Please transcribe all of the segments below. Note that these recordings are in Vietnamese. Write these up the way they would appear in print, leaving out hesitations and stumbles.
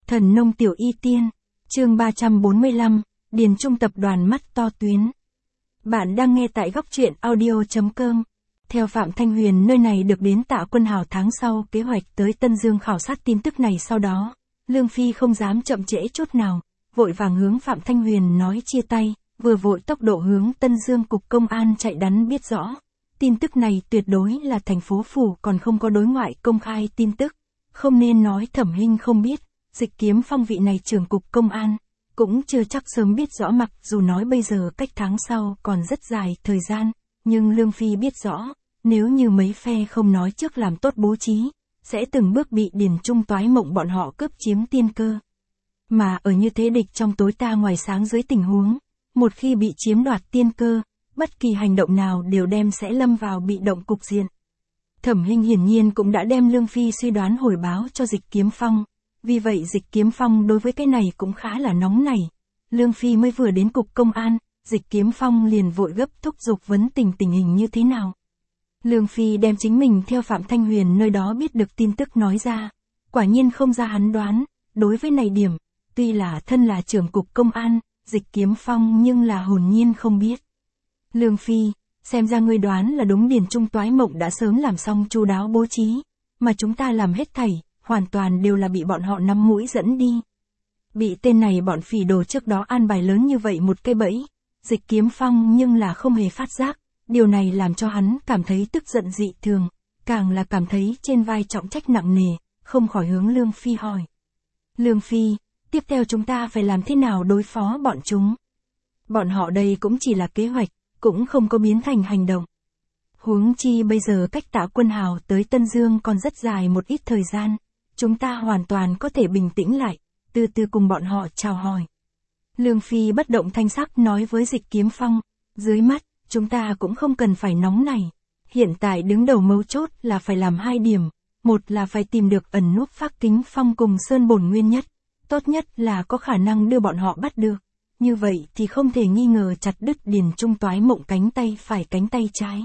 Thần nông tiểu y tiên, chương 345, Điền Trung tập đoàn mắt to tuyến. Bạn đang nghe tại góc truyện audio.com. Theo Phạm Thanh Huyền, nơi này được đến Tạ Quân Hào tháng sau kế hoạch tới Tân Dương khảo sát tin tức này. Sau đó, Lương Phi không dám chậm trễ chút nào, vội vàng hướng Phạm Thanh Huyền nói chia tay, vừa vội tốc độ hướng Tân Dương cục công an chạy đắn. Biết rõ, tin tức này tuyệt đối là thành phố phủ còn không có đối ngoại công khai tin tức, không nên nói Thẩm Hinh không biết. Dịch Kiếm Phong vị này trưởng cục công an, cũng chưa chắc sớm biết rõ, mặc dù nói bây giờ cách tháng sau còn rất dài thời gian, nhưng Lương Phi biết rõ, nếu như mấy phe không nói trước làm tốt bố trí, sẽ từng bước bị Điền Trung toái mộng bọn họ cướp chiếm tiên cơ. Mà ở như thế địch trong tối ta ngoài sáng dưới tình huống, một khi bị chiếm đoạt tiên cơ, bất kỳ hành động nào đều sẽ lâm vào bị động cục diện. Thẩm Hinh hiển nhiên cũng đã đem Lương Phi suy đoán hồi báo cho Dịch Kiếm Phong. Vì vậy Dịch Kiếm Phong đối với cái này cũng khá là nóng nảy. Lương Phi mới vừa đến cục công an, Dịch Kiếm Phong liền vội gấp thúc giục vấn tình hình như thế nào. Lương Phi đem chính mình theo Phạm Thanh Huyền nơi đó biết được tin tức nói ra. Quả nhiên không ra hắn đoán, đối với này điểm, tuy là thân là trưởng cục công an, Dịch Kiếm Phong nhưng là hồn nhiên không biết. Lương Phi, xem ra ngươi đoán là đúng, Điền Trung toái mộng đã sớm làm xong chu đáo bố trí, mà chúng ta làm hết thảy, hoàn toàn đều là bị bọn họ nắm mũi dẫn đi. Bị tên này bọn phỉ đồ trước đó an bài lớn như vậy một cây bẫy, Dịch Kiếm Phong nhưng là không hề phát giác, điều này làm cho hắn cảm thấy tức giận dị thường, càng là cảm thấy trên vai trọng trách nặng nề, không khỏi hướng Lương Phi hỏi. Lương Phi, tiếp theo chúng ta phải làm thế nào đối phó bọn chúng? Bọn họ đây cũng chỉ là kế hoạch, cũng không có biến thành hành động. Huống chi bây giờ cách Tạ Quân Hào tới Tân Dương còn rất dài một ít thời gian, chúng ta hoàn toàn có thể bình tĩnh lại, từ từ cùng bọn họ chào hỏi. Lương Phi bất động thanh sắc nói với Dịch Kiếm Phong, dưới mắt, chúng ta cũng không cần phải nóng nảy. Hiện tại đứng đầu mấu chốt là phải làm hai điểm, một là phải tìm được ẩn núp Phác Kính Phong cùng Sơn Bổn Nguyên Nhất, tốt nhất là có khả năng đưa bọn họ bắt được. Như vậy thì không thể nghi ngờ chặt đứt Điền Trung toái mộng cánh tay phải cánh tay trái.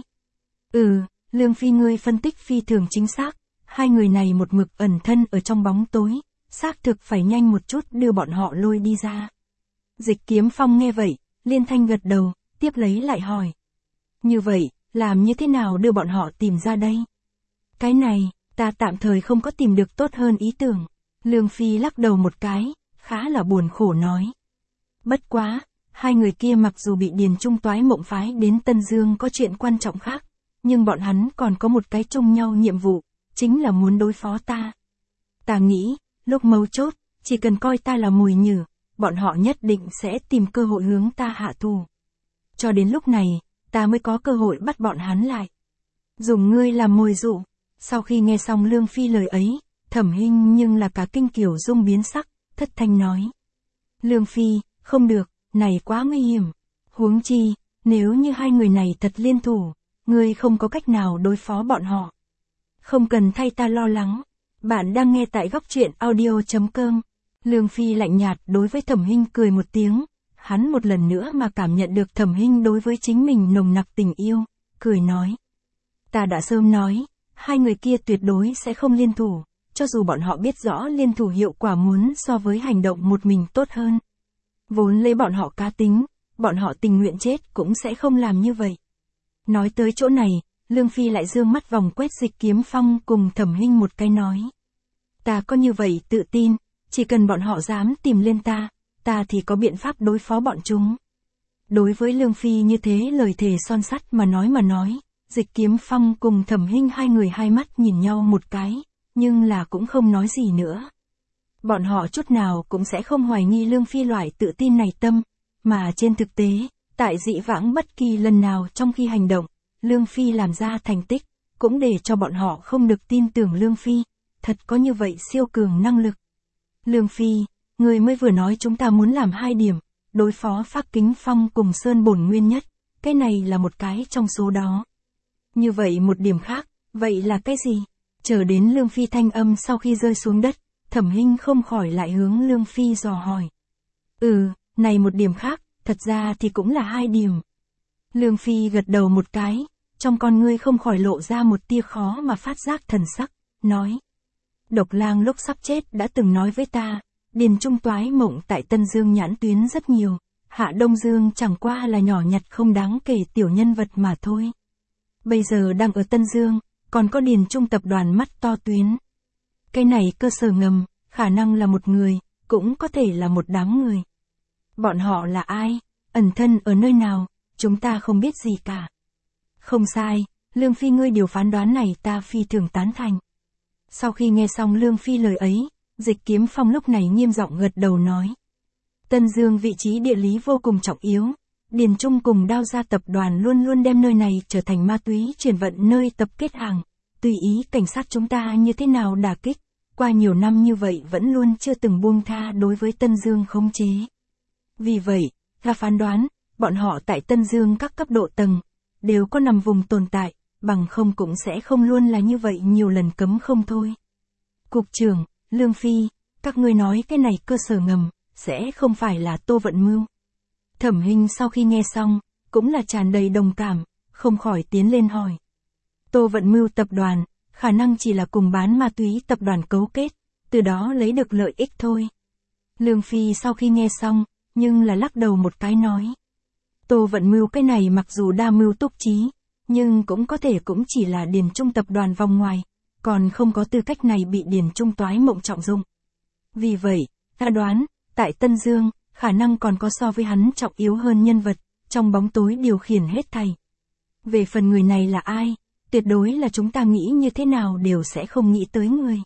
Lương Phi ngươi phân tích phi thường chính xác, hai người này một mực ẩn thân ở trong bóng tối, xác thực phải nhanh một chút đưa bọn họ lôi đi ra. Dịch Kiếm Phong nghe vậy, liên thanh gật đầu, tiếp lấy lại hỏi. Như vậy, làm như thế nào đưa bọn họ tìm ra đây? Cái này, ta tạm thời không có tìm được tốt hơn ý tưởng. Lương Phi lắc đầu một cái, khá là buồn khổ nói. Bất quá, hai người kia mặc dù bị Điền Trung toái mộng phái đến Tân Dương có chuyện quan trọng khác, nhưng bọn hắn còn có một cái chung nhau nhiệm vụ, chính là muốn đối phó ta. Ta nghĩ, lúc mấu chốt, chỉ cần coi ta là mồi nhử, bọn họ nhất định sẽ tìm cơ hội hướng ta hạ thù. Cho đến lúc này, ta mới có cơ hội bắt bọn hắn lại. Dùng ngươi làm mồi dụ. Sau khi nghe xong Lương Phi lời ấy, Thẩm Hinh nhưng là cả kinh kiểu dung biến sắc, thất thanh nói. Lương Phi, không được, này quá nguy hiểm. Huống chi, nếu như hai người này thật liên thủ, ngươi không có cách nào đối phó bọn họ. Không cần thay ta lo lắng. Bạn đang nghe tại góc truyện audio.com. Lương Phi lạnh nhạt đối với Thẩm Hinh cười một tiếng. Hắn một lần nữa mà cảm nhận được Thẩm Hinh đối với chính mình nồng nặc tình yêu, cười nói. Ta đã sớm nói, hai người kia tuyệt đối sẽ không liên thủ, cho dù bọn họ biết rõ liên thủ hiệu quả muốn so với hành động một mình tốt hơn. Vốn lấy bọn họ cá tính, bọn họ tình nguyện chết cũng sẽ không làm như vậy. Nói tới chỗ này, Lương Phi lại dương mắt vòng quét Dịch Kiếm Phong cùng Thẩm Hinh một cái nói. Ta có như vậy tự tin, chỉ cần bọn họ dám tìm lên ta thì có biện pháp đối phó bọn chúng. Đối với Lương Phi như thế lời thề son sắt mà nói, Dịch Kiếm Phong cùng Thẩm Hinh hai người hai mắt nhìn nhau một cái, nhưng là cũng không nói gì nữa. Bọn họ chút nào cũng sẽ không hoài nghi Lương Phi loại tự tin này tâm, mà trên thực tế, tại dĩ vãng bất kỳ lần nào trong khi hành động, Lương Phi làm ra thành tích, cũng để cho bọn họ không được tin tưởng Lương Phi, thật có như vậy siêu cường năng lực. Lương Phi, người mới vừa nói chúng ta muốn làm hai điểm, đối phó Phác Kính Phong cùng Sơn Bổn Nguyên Nhất, cái này là một cái trong số đó. Như vậy một điểm khác, vậy là cái gì? Chờ đến Lương Phi thanh âm sau khi rơi xuống đất, Thẩm Hinh không khỏi lại hướng Lương Phi dò hỏi. Này một điểm khác, thật ra thì cũng là hai điểm. Lương Phi gật đầu một cái, trong con ngươi không khỏi lộ ra một tia khó mà phát giác thần sắc, nói. Độc Lang lúc sắp chết đã từng nói với ta, Điền Trung toái mộng tại Tân Dương nhãn tuyến rất nhiều, Hạ Đông Dương chẳng qua là nhỏ nhặt không đáng kể tiểu nhân vật mà thôi. Bây giờ đang ở Tân Dương, còn có Điền Trung tập đoàn mắt to tuyến. Cái này cơ sở ngầm, khả năng là một người, cũng có thể là một đám người. Bọn họ là ai, ẩn thân ở nơi nào, chúng ta không biết gì cả. Không sai, Lương Phi ngươi điều phán đoán này ta phi thường tán thành. Sau khi nghe xong Lương Phi lời ấy, Dịch Kiếm Phong lúc này nghiêm giọng gật đầu nói. Tân Dương vị trí địa lý vô cùng trọng yếu, Điền Trung cùng Đao Gia tập đoàn luôn luôn đem nơi này trở thành ma túy chuyển vận nơi tập kết hàng, tùy ý cảnh sát chúng ta như thế nào đả kích, qua nhiều năm như vậy vẫn luôn chưa từng buông tha đối với Tân Dương khống chế. Vì vậy, ta phán đoán, bọn họ tại Tân Dương các cấp độ tầng, đều có nằm vùng tồn tại, bằng không cũng sẽ không luôn là như vậy nhiều lần cấm không thôi. Cục trưởng, Lương Phi, các ngươi nói cái này cơ sở ngầm, sẽ không phải là Tô Vận Mưu. Thẩm Hinh sau khi nghe xong, cũng là tràn đầy đồng cảm, không khỏi tiến lên hỏi. Tô Vận Mưu tập đoàn, khả năng chỉ là cùng bán ma túy tập đoàn cấu kết, từ đó lấy được lợi ích thôi. Lương Phi sau khi nghe xong, nhưng là lắc đầu một cái nói. Tô Vận Mưu cái này mặc dù đa mưu túc trí, nhưng cũng có thể cũng chỉ là Điền Trung tập đoàn vòng ngoài, còn không có tư cách này bị Điền Trung toái mộng trọng dụng. Vì vậy, ta đoán, tại Tân Dương, khả năng còn có so với hắn trọng yếu hơn nhân vật, trong bóng tối điều khiển hết thảy. Về phần người này là ai, tuyệt đối là chúng ta nghĩ như thế nào đều sẽ không nghĩ tới người.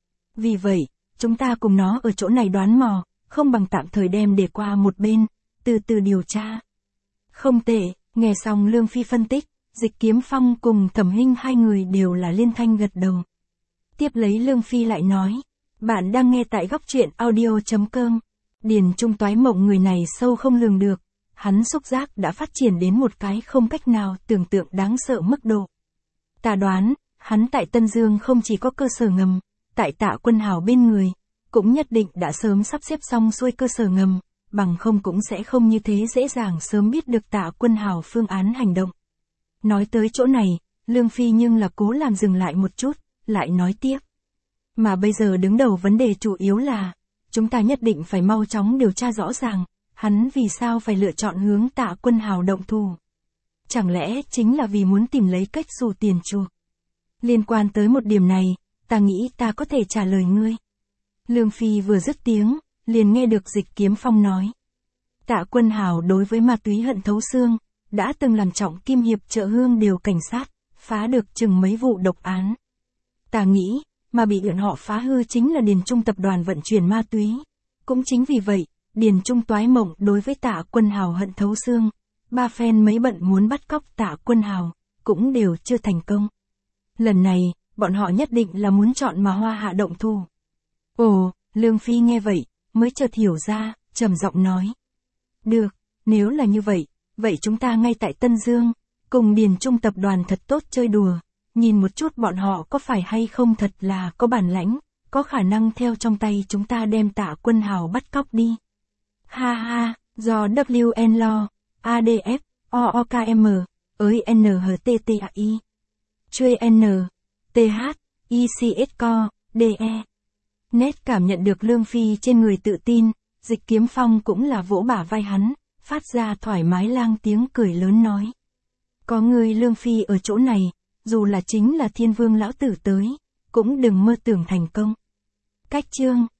Vì vậy, chúng ta cùng nó ở chỗ này đoán mò, không bằng tạm thời đem để qua một bên, từ từ điều tra. Không tệ, nghe xong Lương Phi phân tích, Dịch Kiếm Phong cùng Thẩm Hinh hai người đều là liên thanh gật đầu. Tiếp lấy Lương Phi lại nói, bạn đang nghe tại góc truyện audio.com. Điền Trung toái mộng người này sâu không lường được, hắn xúc giác đã phát triển đến một cái không cách nào tưởng tượng đáng sợ mức độ. Ta đoán, hắn tại Tân Dương không chỉ có cơ sở ngầm, tại Tạ Quân Hào bên người, cũng nhất định đã sớm sắp xếp xong xuôi cơ sở ngầm, bằng không cũng sẽ không như thế dễ dàng sớm biết được Tạ Quân Hào phương án hành động. Nói tới chỗ này, Lương Phi nhưng là cố làm dừng lại một chút, lại nói tiếp. Mà bây giờ đứng đầu vấn đề chủ yếu là, chúng ta nhất định phải mau chóng điều tra rõ ràng, hắn vì sao phải lựa chọn hướng Tạ Quân Hào động thủ. Chẳng lẽ chính là vì muốn tìm lấy cách xù tiền chuộc. Liên quan tới một điểm này, ta nghĩ ta có thể trả lời ngươi. Lương Phi vừa dứt tiếng, liền nghe được Dịch Kiếm Phong nói. Tạ Quân Hào đối với ma túy hận thấu xương, đã từng làm trọng kim hiệp Chợ Hương đều cảnh sát, phá được chừng mấy vụ độc án. Ta nghĩ, mà bị bọn họ phá hư chính là Điền Trung tập đoàn vận chuyển ma túy. Cũng chính vì vậy, Điền Trung toái mộng đối với Tạ Quân Hào hận thấu xương. Ba phen mấy bận muốn bắt cóc Tạ Quân Hào, cũng đều chưa thành công. Lần này, bọn họ nhất định là muốn chọn mà Hoa Hạ động thủ. Ồ, Lương Phi nghe vậy, mới chợt hiểu ra, trầm giọng nói. Được, nếu là như vậy, vậy chúng ta ngay tại Tân Dương, cùng Điền Trung tập đoàn thật tốt chơi đùa, nhìn một chút bọn họ có phải hay không thật là có bản lãnh, có khả năng theo trong tay chúng ta đem Tạ Quân Hào bắt cóc đi. Ha ha, do WN Lo, ADF, OOKM, ới NHTTAI, Chuê N, TH, ICSCO, DE. Nét cảm nhận được Lương Phi trên người tự tin, Dịch Kiếm Phong cũng là vỗ bả vai hắn, phát ra thoải mái lang tiếng cười lớn nói. Có người Lương Phi ở chỗ này, dù là chính là Thiên Vương lão tử tới, cũng đừng mơ tưởng thành công. Cách chương